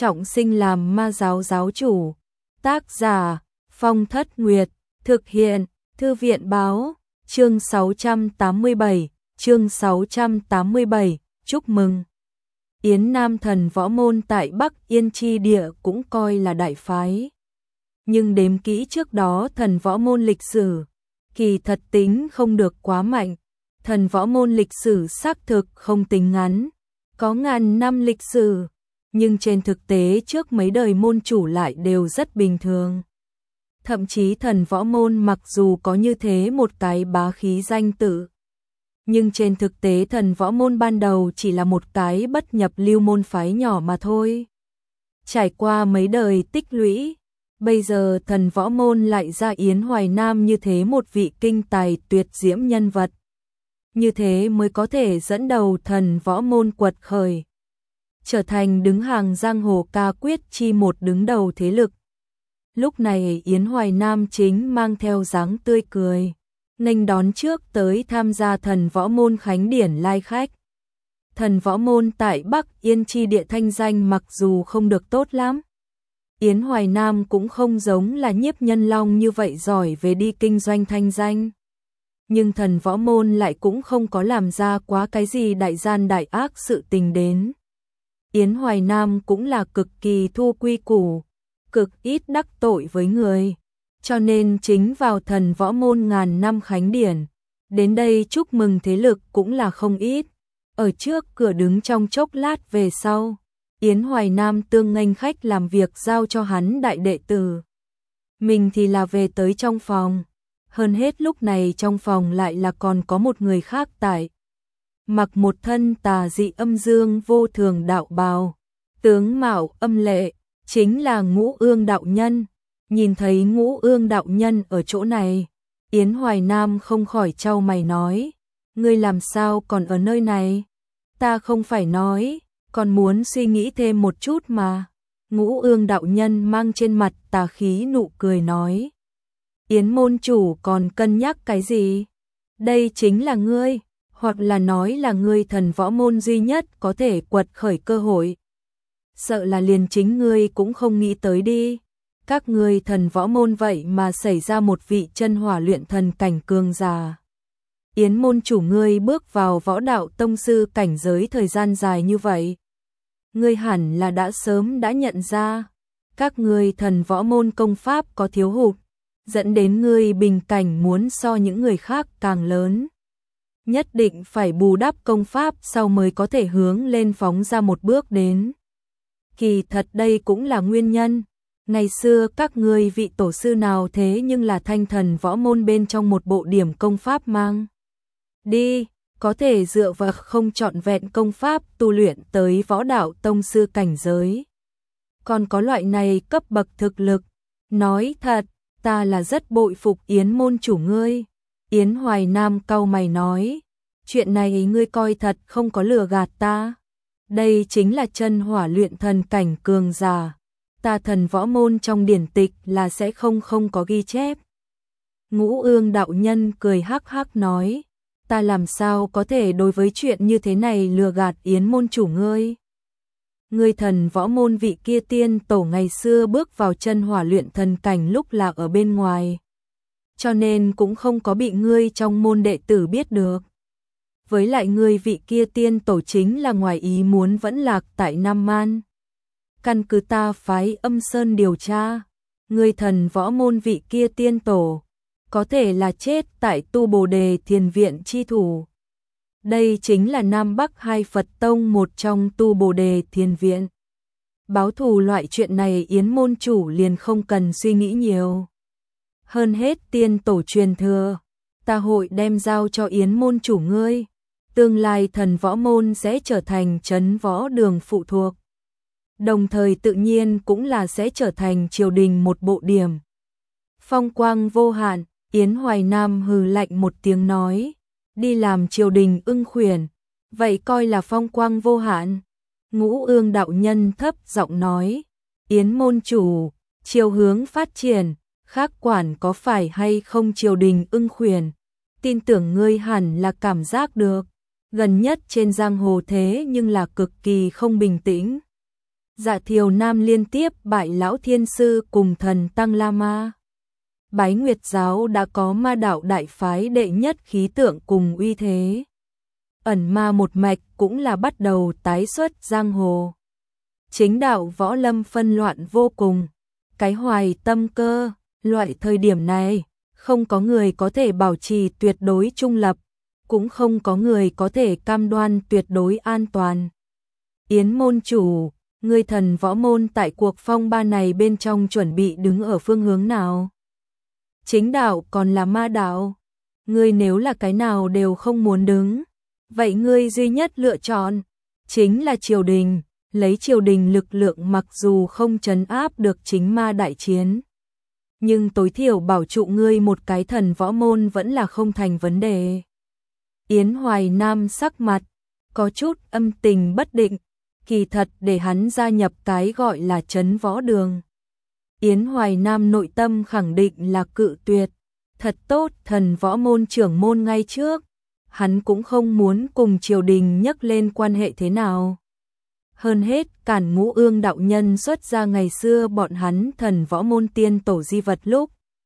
trọng sinh làm ma giáo giáo chủ. Tác giả Phong Thất Nguyệt. Thực hiện Thư viện Báo. Chương 687. Chương 687. Chúc mừng. Yến Nam Thần Võ Môn tại Bắc Yên Chi Địa cũng coi là đại phái. Nhưng đếm kỹ trước đó Thần Võ Môn lịch sử, kỳ thật tính không được quá mạnh. Thần Võ Môn lịch sử xác thực không tính ngắn, có ngàn năm lịch sử, nhưng trên thực tế trước mấy đời môn chủ lại đều rất bình thường. Thậm chí Thần Võ Môn mặc dù có như thế một cái bá khí danh tự, nhưng trên thực tế Thần Võ Môn ban đầu chỉ là một cái bất nhập lưu môn phái nhỏ mà thôi. Trải qua mấy đời tích lũy, bây giờ Thần Võ Môn lại ra Yến Hoài Nam như thế một vị kinh tài tuyệt diễm nhân vật. Như thế mới có thể dẫn đầu Thần Võ Môn quật khởi, trở thành đứng hàng giang hồ ca quyết chi một đứng đầu thế lực. Lúc này Yến Hoài Nam chính mang theo dáng tươi cười, nghênh đón trước tới tham gia Thần Võ Môn khánh điển lai khách. Thần Võ Môn tại Bắc Yên Chi Địa thanh danh mặc dù không được tốt lắm, Yến Hoài Nam cũng không giống là Nhiếp Nhân Long như vậy giỏi về đi kinh doanh thanh danh. Nhưng Thần Võ Môn lại cũng không có làm ra quá cái gì đại gian đại ác sự tình đến. Yến Hoài Nam cũng là cực kỳ thu quy củ, cực ít đắc tội với người, cho nên chính vào Thần Võ Môn ngàn năm khánh điển, đến đây chúc mừng thế lực cũng là không ít. Ở trước cửa đứng trong chốc lát về sau, Yến Hoài Nam tương nghênh khách làm việc giao cho hắn đại đệ tử. Mình thì là về tới trong phòng, hơn hết lúc này trong phòng lại là còn có một người khác tại. Mặc một thân tà dị âm dương vô thường đạo bào, tướng mạo âm lệ, chính là Ngũ Ương đạo nhân. Nhìn thấy Ngũ Ương đạo nhân ở chỗ này, Yến Hoài Nam không khỏi chau mày nói, ngươi làm sao còn ở nơi này? Ta không phải nói, còn muốn suy nghĩ thêm một chút mà. Ngũ Ương đạo nhân mang trên mặt tà khí nụ cười nói, Yến môn chủ còn cân nhắc cái gì? Đây chính là ngươi, hoặc là nói là ngươi Thần Võ Môn duy nhất có thể quật khởi cơ hội. Sợ là liền chính ngươi cũng không nghĩ tới đi. Các ngươi Thần Võ Môn vậy mà xảy ra một vị chân hỏa luyện thần cảnh cường giả. Yến môn chủ ngươi bước vào võ đạo tông sư cảnh giới thời gian dài như vậy, ngươi hẳn là đã sớm đã nhận ra, các ngươi Thần Võ Môn công pháp có thiếu hụt, dẫn đến ngươi bình cảnh muốn so những người khác càng lớn. Nhất định phải bù đắp công pháp sau mới có thể hướng lên phóng ra một bước đến. Kỳ thật đây cũng là nguyên nhân. Ngày xưa các ngươi vị tổ sư nào thế nhưng là Thanh Thần Võ Môn bên trong một bộ điểm công pháp mang đi, có thể dựa vào không trọn vẹn công pháp tu luyện tới võ đạo tông sư cảnh giới. Còn có loại này cấp bậc thực lực, nói thật, ta là rất bội phục Yến môn chủ ngươi. Yến Hoài Nam cau mày nói, chuyện này ngươi coi thật không có lừa gạt ta. Đây chính là chân hỏa luyện thần cảnh cường giả. Ta Thần Võ Môn trong điển tịch là sẽ không có ghi chép. Ngũ Ương đạo nhân cười hắc hắc nói, ta làm sao có thể đối với chuyện như thế này lừa gạt Yến môn chủ ngươi. Ngươi Thần Võ Môn vị kia tiên tổ ngày xưa bước vào chân hỏa luyện thần cảnh lúc là ở bên ngoài, cho nên cũng không có bị ngươi trong môn đệ tử biết được. Với lại ngươi vị kia tiên tổ chính là ngoài ý muốn vẫn lạc tại Nam Man. Căn cứ ta phái Âm Sơn điều tra, ngươi Thần Võ Môn vị kia tiên tổ có thể là chết tại Tu Bồ Đề Thiền Viện chi thủ. Đây chính là Nam Bắc hai Phật tông một trong Tu Bồ Đề Thiền Viện. Báo thù loại chuyện này Yến môn chủ liền không cần suy nghĩ nhiều. Hơn hết tiên tổ truyền thừa, ta hội đem giao cho Yến môn chủ ngươi. Tương lai Thần Võ Môn sẽ trở thành trấn võ đường phụ thuộc, đồng thời tự nhiên cũng là sẽ trở thành triều đình một bộ điểm. Phong quang vô hạn, Yến Hoài Nam hừ lạnh một tiếng nói, đi làm triều đình ưng khuyển, vậy coi là phong quang vô hạn. Ngũ Ương đạo nhân thấp giọng nói, Yến môn chủ, chiều hướng phát triển, khác quản có phải hay không triều đình ưng khuyển, tin tưởng ngươi hẳn là cảm giác được. Gần nhất trên giang hồ thế nhưng là cực kỳ không bình tĩnh. Dạ Thiều Nam liên tiếp bại lão thiên sư cùng thần Tăng La Ma. Bái Nguyệt giáo đã có ma đạo đại phái đệ nhất khí tượng cùng uy thế. Ẩn ma một mạch cũng là bắt đầu tái xuất giang hồ. Chính đạo võ lâm phân loạn vô cùng. Cái hoài tâm cơ, loại thời điểm này, không có người có thể bảo trì tuyệt đối trung lập, cũng không có người có thể cam đoan tuyệt đối an toàn. Yến môn chủ, ngươi thần võ môn tại cuộc phong ba này bên trong chuẩn bị đứng ở phương hướng nào? Chính đạo còn là ma đạo? Ngươi nếu là cái nào đều không muốn đứng, vậy ngươi duy nhất lựa chọn chính là triều đình, lấy triều đình lực lượng mặc dù không trấn áp được chính ma đại chiến, nhưng tối thiểu bảo trụ ngươi một cái thần võ môn vẫn là không thành vấn đề. Yến Hoài Nam sắc mặt có chút âm tình bất định, kỳ thật để hắn gia nhập cái gọi là trấn võ đường. Yến Hoài Nam nội tâm khẳng định là cự tuyệt, thật tốt thần võ môn trưởng môn ngay trước, hắn cũng không muốn cùng triều đình nhắc lên quan hệ thế nào. Hơn hết Cản Ngũ Ương đạo nhân xuất ra ngày xưa bọn hắn thần võ môn tiên tổ di vật lúc.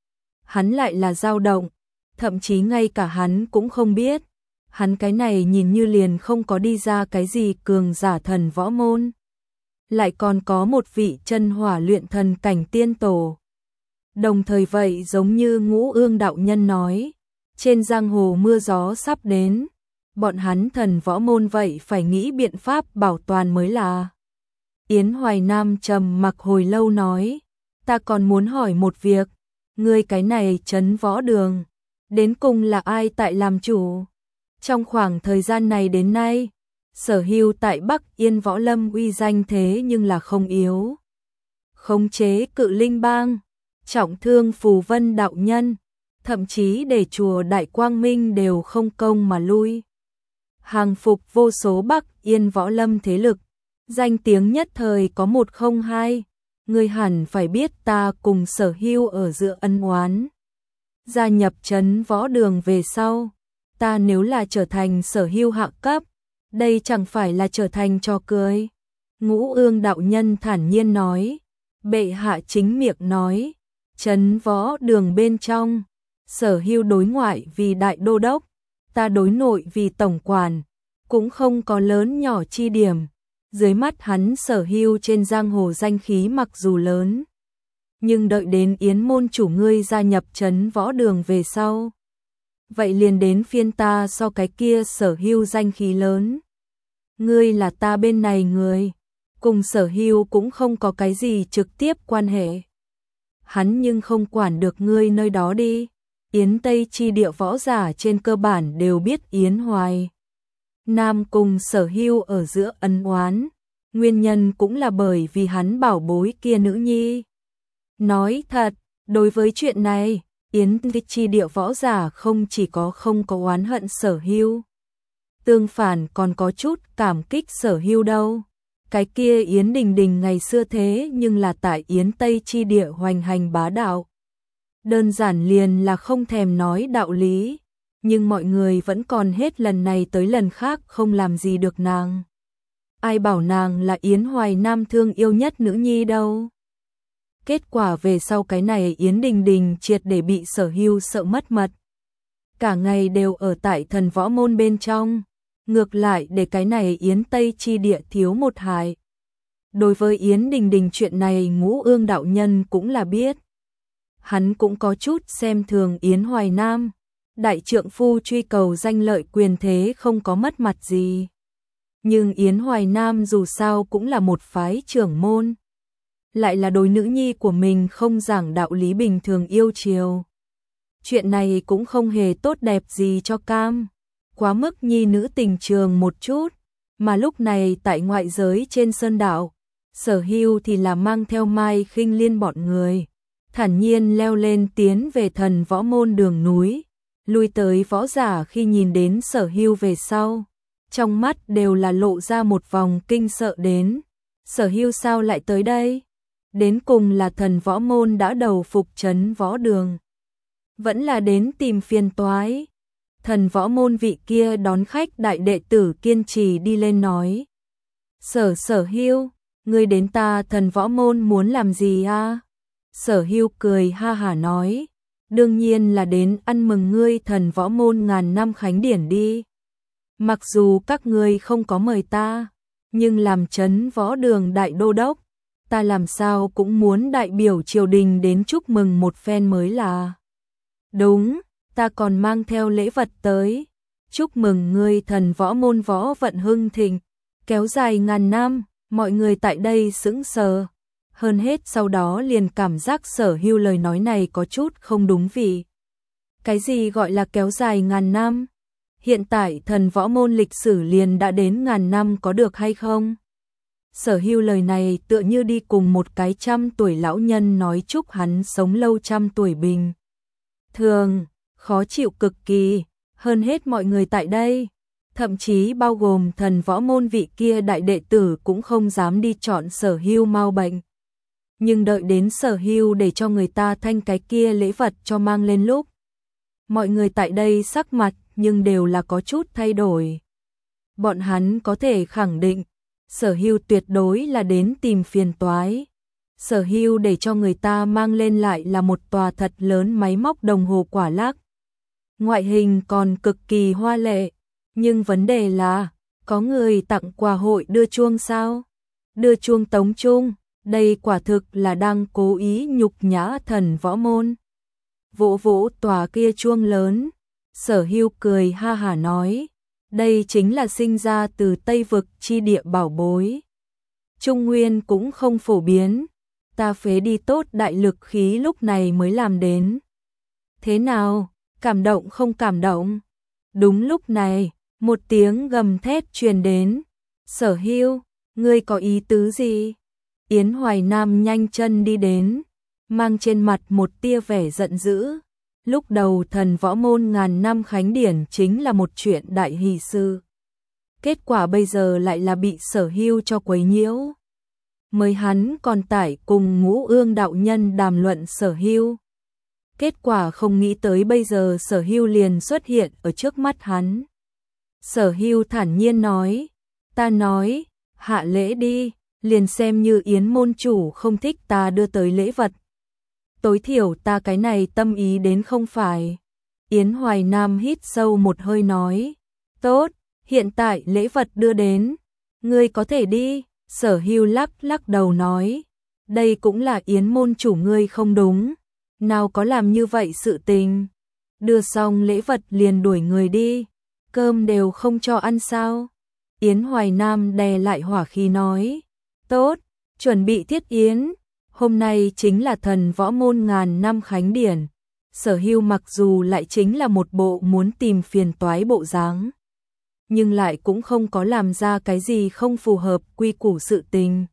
Hắn lại là dao động, thậm chí ngay cả hắn cũng không biết. Hắn cái này nhìn như liền không có đi ra cái gì cường giả thần võ môn. Lại còn có một vị chân hỏa luyện thần cảnh tiên tổ. Đồng thời vậy giống như Ngũ Ương đạo nhân nói, trên giang hồ mưa gió sắp đến, bọn hắn thần võ môn vậy phải nghĩ biện pháp bảo toàn mới là. Yến Hoài Nam trầm mặc hồi lâu nói, ta còn muốn hỏi một việc, ngươi cái này trấn võ đường, đến cùng là ai tại làm chủ? Trong khoảng thời gian này đến nay, Sở Hưu tại Bắc Yên Võ Lâm uy danh thế nhưng là không yếu. Khống chế Cự Linh Bang, trọng thương Phù Vân đạo nhân, thậm chí để chùa Đại Quang Minh đều không công mà lui. Hàng phục vô số Bắc Yên Võ Lâm thế lực, danh tiếng nhất thời có 102, ngươi hẳn phải biết ta cùng Sở Hưu ở giữa ân oán. Gia nhập trấn võ đường về sau, ta nếu là trở thành Sở Hưu hạ cấp, đây chẳng phải là trở thành trò cười. Ngũ Ương đạo nhân thản nhiên nói, bệ hạ chính miệng nói, trấn võ đường bên trong, Sở Hưu đối ngoại vì đại đô đốc, ta đối nội vì tổng quản, cũng không có lớn nhỏ chi điểm. Dưới mắt hắn Sở Hưu trên giang hồ danh khí mặc dù lớn, nhưng đợi đến Yến môn chủ ngươi gia nhập trấn võ đường về sau, vậy liền đến phiên ta so cái kia Sở Hưu danh khí lớn. Ngươi là ta bên này người, cùng Sở Hưu cũng không có cái gì trực tiếp quan hệ. Hắn nhưng không quản được ngươi nơi đó đi. Yến Tây chi địa võ giả trên cơ bản đều biết Yến Hoài Nam cùng Sở Hưu ở giữa ân oán, nguyên nhân cũng là bởi vì hắn bảo bối kia nữ nhi. Nói thật, đối với chuyện này, Yến Tây chi địa võ giả không chỉ có không có oán hận Sở Hưu, tương phản còn có chút cảm kích Sở Hưu đâu. Cái kia Yến Đình Đình ngày xưa thế nhưng là tại Yến Tây chi địa hoành hành bá đạo. Đơn giản liền là không thèm nói đạo lý, nhưng mọi người vẫn còn hết lần này tới lần khác không làm gì được nàng. Ai bảo nàng là Yến Hoài Nam thương yêu nhất nữ nhi đâu. Kết quả về sau cái này Yến Đình Đình triệt để bị Sở Hưu sợ mất mật. Cả ngày đều ở tại thần võ môn bên trong, ngược lại để cái này Yến Tây chi địa thiếu một hại. Đối với Yến Đình Đình chuyện này Ngũ Ương đạo nhân cũng là biết. Hắn cũng có chút xem thường Yến Hoài Nam, đại trượng phu truy cầu danh lợi quyền thế không có mất mặt gì. Nhưng Yến Hoài Nam dù sao cũng là một phái trưởng môn, lại là đối nữ nhi của mình không giảng đạo lý bình thường yêu chiều. Chuyện này cũng không hề tốt đẹp gì cho cam, quá mức nhi nữ tình trường một chút, mà lúc này tại ngoại giới trên sơn đảo, Sở Hưu thì là mang theo Mai Khinh Liên bọn người, thản nhiên leo lên tiến về thần võ môn đường núi, lui tới võ giả khi nhìn đến Sở Hưu về sau, trong mắt đều là lộ ra một vòng kinh sợ đến. Sở Hưu sao lại tới đây? Đến cùng là thần võ môn đã đầu phục trấn võ đường, vẫn là đến tìm phiền toái. Thần võ môn vị kia đón khách đại đệ tử kiên trì đi lên nói, Sở Hưu, Ngươi đến ta Thần Võ Môn muốn làm gì a? Sở Hưu cười ha hả nói, đương nhiên là đến ăn mừng ngươi Thần Võ Môn ngàn năm khánh điển đi. Mặc dù các ngươi không có mời ta, nhưng làm trấn võ đường đại đô đốc, ta làm sao cũng muốn đại biểu triều đình đến chúc mừng một phen mới là. Đúng, ta còn mang theo lễ vật tới, chúc mừng ngươi Thần Võ Môn võ vận hưng thịnh, kéo dài ngàn năm. Mọi người tại đây sững sờ, hơn hết sau đó liền cảm giác Sở Hưu lời nói này có chút không đúng vị. Cái gì gọi là kéo dài ngàn năm? Hiện tại Thần Võ Môn lịch sử liền đã đến ngàn năm có được hay không? Sở Hưu lời này tựa như đi cùng một cái 100 tuổi lão nhân nói chúc hắn sống lâu 100 tuổi bình. Thường, khó chịu cực kỳ, hơn hết mọi người tại đây. Thậm chí bao gồm Thần Võ Môn vị kia đại đệ tử cũng không dám đi chọn Sở Hưu mau bệnh. Nhưng đợi đến Sở Hưu để cho người ta thanh cái kia lễ vật cho mang lên lúc. Mọi người tại đây sắc mặt nhưng đều là có chút thay đổi. Bọn hắn có thể khẳng định, Sở Hưu tuyệt đối là đến tìm phiền toái. Sở Hưu để cho người ta mang lên lại là một tòa thật lớn máy móc đồng hồ quả lắc. Ngoại hình còn cực kỳ hoa lệ. Nhưng vấn đề là, có người tặng quà hội đưa chuông sao? Đưa chuông tống trung, đây quả thực là đang cố ý nhục nhã Thần Võ Môn. Vỗ vỗ tòa kia chuông lớn, Sở Hưu cười ha hả nói, đây chính là sinh ra từ Tây Vực chi địa bảo bối. Trung Nguyên cũng không phổ biến, ta phế đi tốt đại lực khí lúc này mới làm đến. Thế nào, cảm động không cảm động? Đúng lúc này, một tiếng gầm thét truyền đến. Sở Hưu, ngươi có ý tứ gì? Yến Hoài Nam nhanh chân đi đến, mang trên mặt một tia vẻ giận dữ. Lúc đầu Thần Võ Môn ngàn năm khánh điển chính là một chuyện đại hỷ sự. Kết quả bây giờ lại là bị Sở Hưu cho quấy nhiễu. Mới hắn còn tải cùng Ngũ Ương đạo nhân đàm luận Sở Hưu. Kết quả không nghĩ tới bây giờ Sở Hưu liền xuất hiện ở trước mắt hắn. Sở Hưu thản nhiên nói, ta nói, hạ lễ đi, liền xem như Yến môn chủ không thích ta đưa tới lễ vật. Tối thiểu ta cái này tâm ý đến không phải. Yến Hoài Nam hít sâu một hơi nói, tốt, hiện tại lễ vật đưa đến, ngươi có thể đi. Sở Hưu lắc lắc đầu nói, đây cũng là Yến môn chủ ngươi không đúng, nào có làm như vậy sự tình. Đưa xong lễ vật liền đuổi người đi. Cơm đều không cho ăn sao? Yến Hoài Nam đè lại hỏa khí nói, tốt, chuẩn bị thiết yến, hôm nay chính là Thần Võ Môn ngàn năm khánh điển. Sở Hưu mặc dù lại chính là một bộ muốn tìm phiền toái bộ dáng, nhưng lại cũng không có làm ra cái gì không phù hợp quy củ sự tình.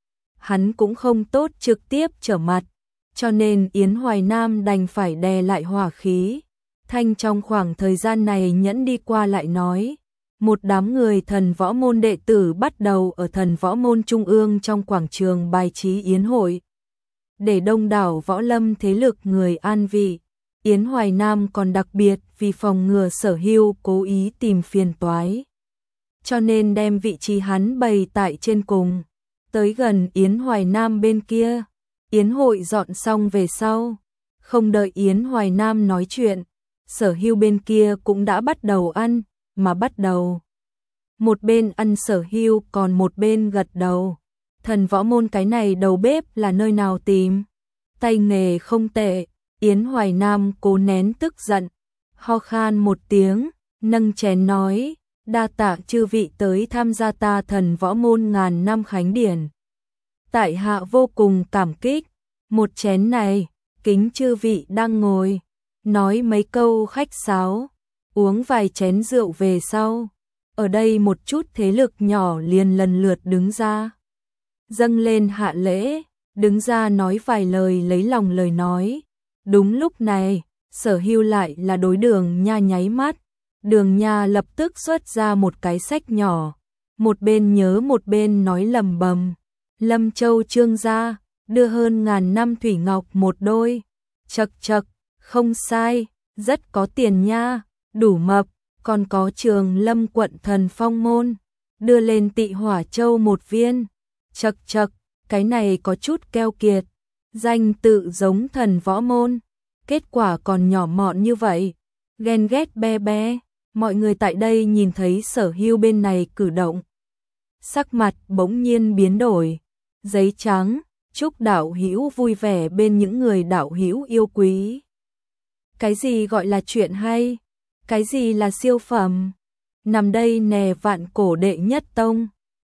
Hắn cũng không tốt trực tiếp trở mặt, cho nên Yến Hoài Nam đành phải đè lại hỏa khí. Thanh trong khoảng thời gian này nhẫn đi qua lại nói, một đám người Thần Võ Môn đệ tử bắt đầu ở Thần Võ Môn Trung ương trong quảng trường bài trí yến hội. Để đông đảo võ lâm thế lực người an vị, Yến Hoài Nam còn đặc biệt vì phòng ngừa Sở Hưu cố ý tìm phiền toái. Cho nên đem vị trí hắn bày tại trên cùng, tới gần Yến Hoài Nam bên kia. Yến hội dọn xong về sau, không đợi Yến Hoài Nam nói chuyện, Sở Hưu bên kia cũng đã bắt đầu ăn, mà bắt đầu. Một bên ăn Sở Hưu còn một bên gật đầu. Thần Võ Môn cái này đầu bếp là nơi nào tìm? Tay nghề không tệ. Yến Hoài Nam cố nén tức giận, ho khan một tiếng, nâng chén nói, đa tạ chư vị tới tham gia ta Thần Võ Môn ngàn năm khánh điển. Tại hạ vô cùng cảm kích, một chén này, kính chư vị đang ngồi, nói mấy câu khách sáo, uống vài chén rượu về sau. Ở đây một chút thế lực nhỏ liền lần lượt đứng ra, dâng lên hạ lễ, đứng ra nói vài lời lấy lòng lời nói. Đúng lúc này, Sở Hưu lại là đối Đường Nha nháy mắt. Đường Nha lập tức xuất ra một cái sách nhỏ, một bên nhớ một bên nói lầm bầm. Lâm Châu Trương gia, đưa hơn ngàn năm thủy ngọc một đôi. Chậc chậc, không sai, rất có tiền nha, đủ mập. Còn có Trường Lâm quận Thần Phong Môn, đưa lên Tị Hỏa Châu một viên. Chậc chậc, cái này có chút keo kiệt, danh tự giống thần võ môn, kết quả còn nhỏ mọn như vậy, ghen ghét be be. Mọi người tại đây nhìn thấy Sở Hưu bên này cử động, sắc mặt bỗng nhiên biến đổi. Giấy trắng, chúc đạo hữu vui vẻ bên những người đạo hữu yêu quý. Cái gì gọi là chuyện hay? Cái gì là siêu phẩm? Nằm đây nè vạn cổ đệ nhất tông.